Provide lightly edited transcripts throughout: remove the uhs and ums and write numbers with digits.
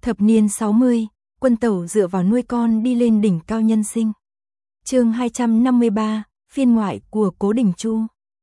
Thập niên 60, Quân Tẩu dựa vào nuôi con đi lên đỉnh cao nhân sinh. Chương 253, phiên ngoại của Cố Đình Chu.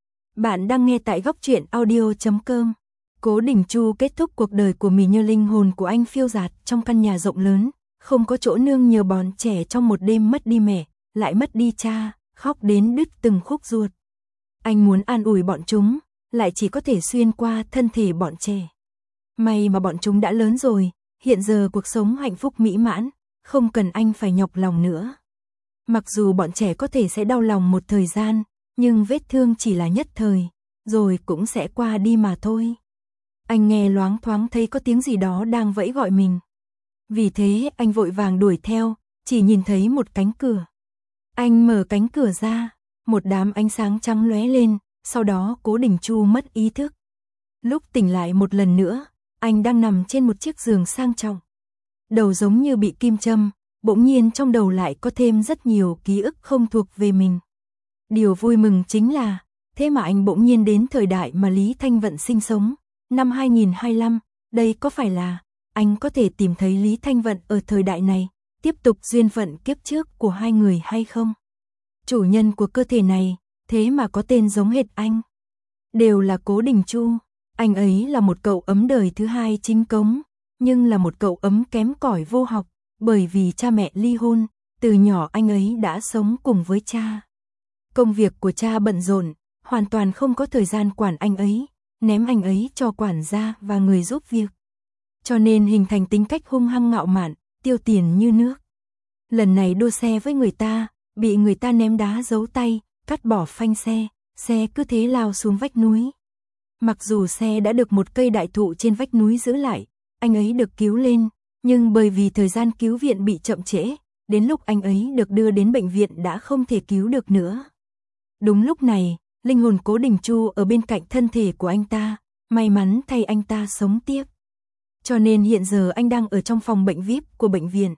Bạn đang nghe tại goctruyện.audio.com. Cố Đình Chu kết thúc cuộc đời của mình như linh hồn của anh phiêu dạt trong căn nhà rộng lớn, không có chỗ nương nhờ bọn trẻ trong một đêm mất đi mẹ, lại mất đi cha, khóc đến đứt từng khúc ruột. Anh muốn an ủi bọn chúng, lại chỉ có thể xuyên qua thân thể bọn trẻ. May mà bọn chúng đã lớn rồi, hiện giờ cuộc sống hạnh phúc mỹ mãn, không cần anh phải nhọc lòng nữa. Mặc dù bọn trẻ có thể sẽ đau lòng một thời gian, nhưng vết thương chỉ là nhất thời, rồi cũng sẽ qua đi mà thôi. Anh nghe loáng thoáng thấy có tiếng gì đó đang vẫy gọi mình. Vì thế anh vội vàng đuổi theo, chỉ nhìn thấy một cánh cửa. Anh mở cánh cửa ra, một đám ánh sáng trắng lóe lên, sau đó Cố Đình Chu mất ý thức. Lúc tỉnh lại một lần nữa, anh đang nằm trên một chiếc giường sang trọng. Đầu giống như bị kim châm, bỗng nhiên trong đầu lại có thêm rất nhiều ký ức không thuộc về mình. Điều vui mừng chính là, thế mà anh bỗng nhiên đến thời đại mà Lý Thanh Vận sinh sống, năm 2025, đây có phải là anh có thể tìm thấy Lý Thanh Vận ở thời đại này, tiếp tục duyên phận kiếp trước của hai người hay không? Chủ nhân của cơ thể này, thế mà có tên giống hệt anh. Đều là Cố Đình Chu, anh ấy là một cậu ấm đời thứ hai chính cống, nhưng là một cậu ấm kém cỏi vô học, bởi vì cha mẹ ly hôn, từ nhỏ anh ấy đã sống cùng với cha. Công việc của cha bận rộn, hoàn toàn không có thời gian quản anh ấy, ném anh ấy cho quản gia và người giúp việc. Cho nên hình thành tính cách hung hăng ngạo mạn, tiêu tiền như nước. Lần này đua xe với người ta, bị người ta ném đá giấu tay, cắt bỏ phanh xe cứ thế lao xuống vách núi. Mặc dù xe đã được một cây đại thụ trên vách núi giữ lại, anh ấy được cứu lên, nhưng bởi vì thời gian cứu viện bị chậm trễ, đến lúc anh ấy được đưa đến bệnh viện đã không thể cứu được nữa. Đúng lúc này, linh hồn Cố Đình Chu ở bên cạnh thân thể của anh ta, may mắn thay anh ta sống tiếp. Cho nên hiện giờ anh đang ở trong phòng bệnh VIP của bệnh viện.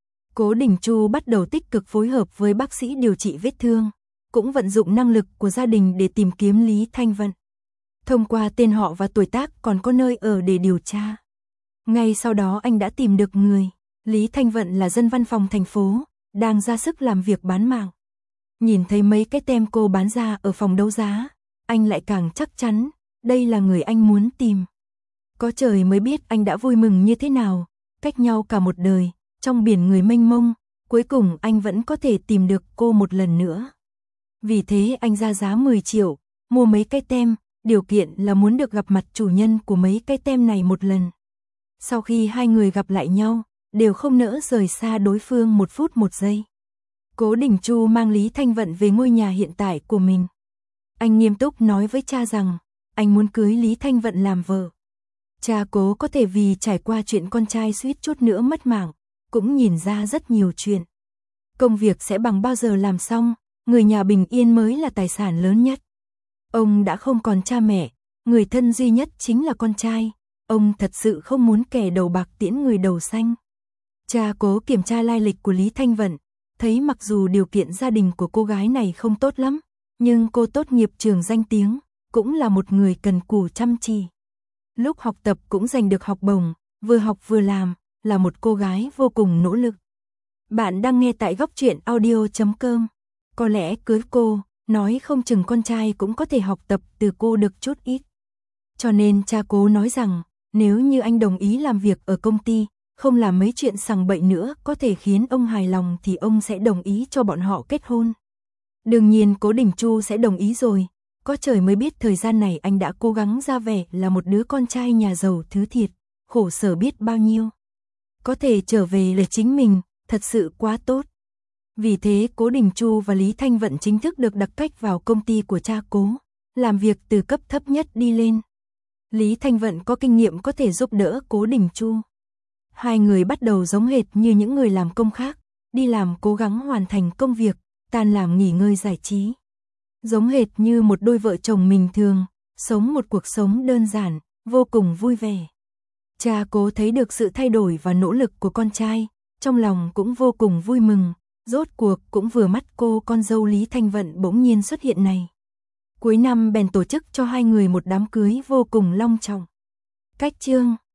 Cố Đình Chu bắt đầu tích cực phối hợp với bác sĩ điều trị vết thương, cũng vận dụng năng lực của gia đình để tìm kiếm Lý Thanh Vận. Thông qua tên họ và tuổi tác còn có nơi ở để điều tra. Ngay sau đó anh đã tìm được người. Lý Thanh Vận là dân văn phòng thành phố, đang ra sức làm việc bán mạng. Nhìn thấy mấy cái tem cô bán ra ở phòng đấu giá, anh lại càng chắc chắn, đây là người anh muốn tìm. Có trời mới biết anh đã vui mừng như thế nào, cách nhau cả một đời, trong biển người mênh mông, cuối cùng anh vẫn có thể tìm được cô một lần nữa. Vì thế anh ra giá 10 triệu, mua mấy cái tem, điều kiện là muốn được gặp mặt chủ nhân của mấy cái tem này một lần. Sau khi hai người gặp lại nhau, đều không nỡ rời xa đối phương một phút một giây. Cố Đình Chu mang Lý Thanh Vận về ngôi nhà hiện tại của mình. Anh nghiêm túc nói với cha rằng, anh muốn cưới Lý Thanh Vận làm vợ. Cha Cố có thể vì trải qua chuyện con trai suýt chút nữa mất mạng, cũng nhìn ra rất nhiều chuyện. Công việc sẽ bằng bao giờ làm xong, người nhà bình yên mới là tài sản lớn nhất. Ông đã không còn cha mẹ, người thân duy nhất chính là con trai. Ông thật sự không muốn kẻ đầu bạc tiễn người đầu xanh. Cha Cố kiểm tra lai lịch của Lý Thanh Vận, thấy mặc dù điều kiện gia đình của cô gái này không tốt lắm, nhưng cô tốt nghiệp trường danh tiếng, cũng là một người cần cù chăm chỉ. Lúc học tập cũng giành được học bổng, vừa học vừa làm, là một cô gái vô cùng nỗ lực. Bạn đang nghe tại goctruyện.audio.com. Có lẽ cưới cô, nói không chừng con trai cũng có thể học tập từ cô được chút ít. Cho nên cha Cố nói rằng, nếu như anh đồng ý làm việc ở công ty, không làm mấy chuyện sằng bậy nữa có thể khiến ông hài lòng thì ông sẽ đồng ý cho bọn họ kết hôn. Đương nhiên Cố Đình Chu sẽ đồng ý rồi, có trời mới biết thời gian này anh đã cố gắng ra vẻ là một đứa con trai nhà giàu thứ thiệt, khổ sở biết bao nhiêu. Có thể trở về là chính mình, thật sự quá tốt. Vì thế Cố Đình Chu và Lý Thanh Vận chính thức được đặc cách vào công ty của cha Cố, làm việc từ cấp thấp nhất đi lên. Lý Thanh Vận có kinh nghiệm có thể giúp đỡ Cố Đình Chu. Hai người bắt đầu giống hệt như những người làm công khác, đi làm cố gắng hoàn thành công việc, tan làm nghỉ ngơi giải trí. Giống hệt như một đôi vợ chồng bình thường, sống một cuộc sống đơn giản, vô cùng vui vẻ. Cha Cố thấy được sự thay đổi và nỗ lực của con trai, trong lòng cũng vô cùng vui mừng, rốt cuộc cũng vừa mắt cô con dâu Lý Thanh Vận bỗng nhiên xuất hiện này. Cuối năm bèn tổ chức cho hai người một đám cưới vô cùng long trọng. Cách chương